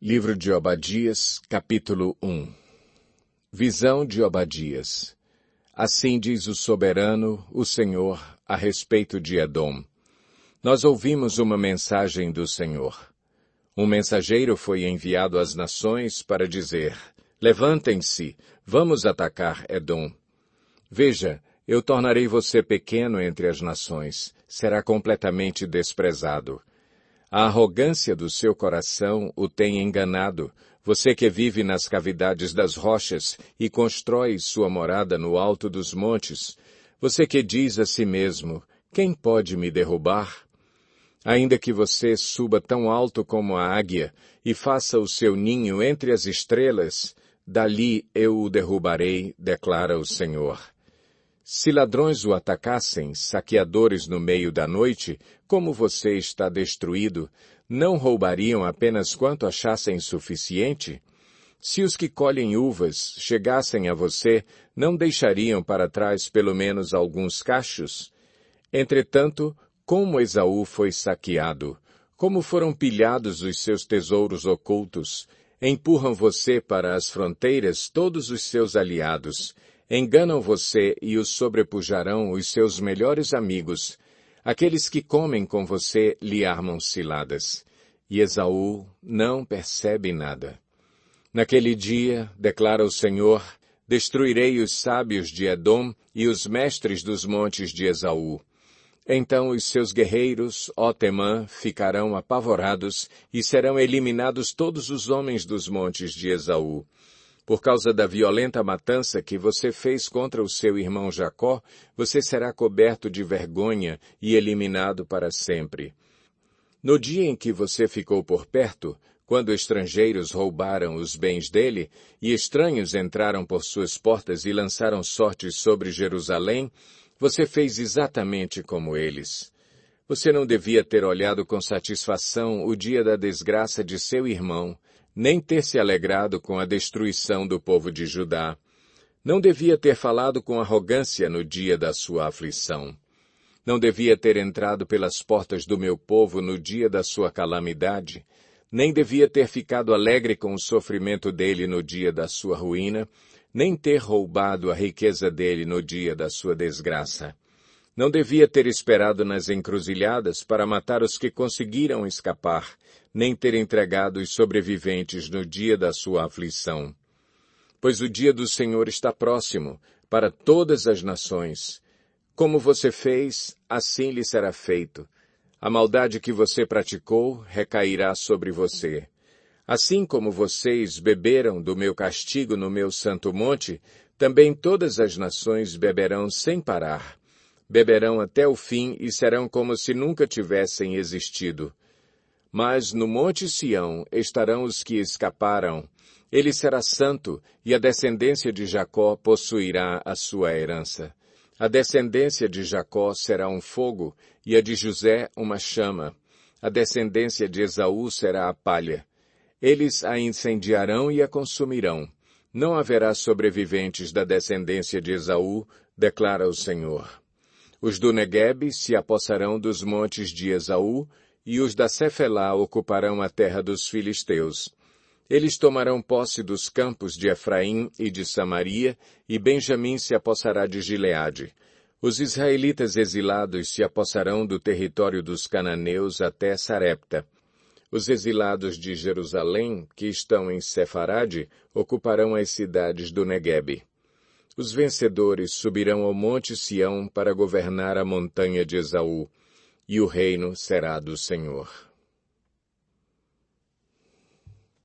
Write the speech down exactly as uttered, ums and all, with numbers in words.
Livro de Obadias, capítulo um. Visão de Obadias. Assim diz o soberano, o Senhor, a respeito de Edom. Nós ouvimos uma mensagem do Senhor. Um mensageiro foi enviado às nações para dizer: levantem-se, vamos atacar Edom. Veja, eu tornarei você pequeno entre as nações, será completamente desprezado. A arrogância do seu coração o tem enganado, você que vive nas cavidades das rochas e constrói sua morada no alto dos montes, você que diz a si mesmo, quem pode me derrubar? Ainda que você suba tão alto como a águia e faça o seu ninho entre as estrelas, dali eu o derrubarei, declara o Senhor. Se ladrões o atacassem, saqueadores no meio da noite, como você está destruído, não roubariam apenas quanto achassem suficiente? Se os que colhem uvas chegassem a você, não deixariam para trás pelo menos alguns cachos? Entretanto, como Esaú foi saqueado, como foram pilhados os seus tesouros ocultos, empurram você para as fronteiras todos os seus aliados, enganam você e os sobrepujarão os seus melhores amigos. Aqueles que comem com você lhe armam ciladas. E Esaú não percebe nada. Naquele dia, declara o Senhor, destruirei os sábios de Edom e os mestres dos montes de Esaú. Então os seus guerreiros, ó Temã, ficarão apavorados e serão eliminados todos os homens dos montes de Esaú. Por causa da violenta matança que você fez contra o seu irmão Jacó, você será coberto de vergonha e eliminado para sempre. No dia em que você ficou por perto, quando estrangeiros roubaram os bens dele, e estranhos entraram por suas portas e lançaram sortes sobre Jerusalém, você fez exatamente como eles. Você não devia ter olhado com satisfação o dia da desgraça de seu irmão, nem ter se alegrado com a destruição do povo de Judá. Não devia ter falado com arrogância no dia da sua aflição. Não devia ter entrado pelas portas do meu povo no dia da sua calamidade. Nem devia ter ficado alegre com o sofrimento dele no dia da sua ruína, nem ter roubado a riqueza dele no dia da sua desgraça. Não devia ter esperado nas encruzilhadas para matar os que conseguiram escapar, nem ter entregado os sobreviventes no dia da sua aflição. Pois o dia do Senhor está próximo, para todas as nações. Como você fez, assim lhe será feito. A maldade que você praticou recairá sobre você. Assim como vocês beberam do meu castigo no meu santo monte, também todas as nações beberão sem parar. Beberão até o fim e serão como se nunca tivessem existido. Mas no monte Sião estarão os que escaparam. Ele será santo, e a descendência de Jacó possuirá a sua herança. A descendência de Jacó será um fogo, e a de José uma chama. A descendência de Esaú será a palha. Eles a incendiarão e a consumirão. Não haverá sobreviventes da descendência de Esaú, declara o Senhor. Os do Neguebe se apossarão dos montes de Esaú, e os da Cefelá ocuparão a terra dos filisteus. Eles tomarão posse dos campos de Efraim e de Samaria, e Benjamim se apossará de Gileade. Os israelitas exilados se apossarão do território dos cananeus até Sarepta. Os exilados de Jerusalém, que estão em Sefarade, ocuparão as cidades do Neguebe. Os vencedores subirão ao monte Sião para governar a montanha de Esaú, e o reino será do Senhor.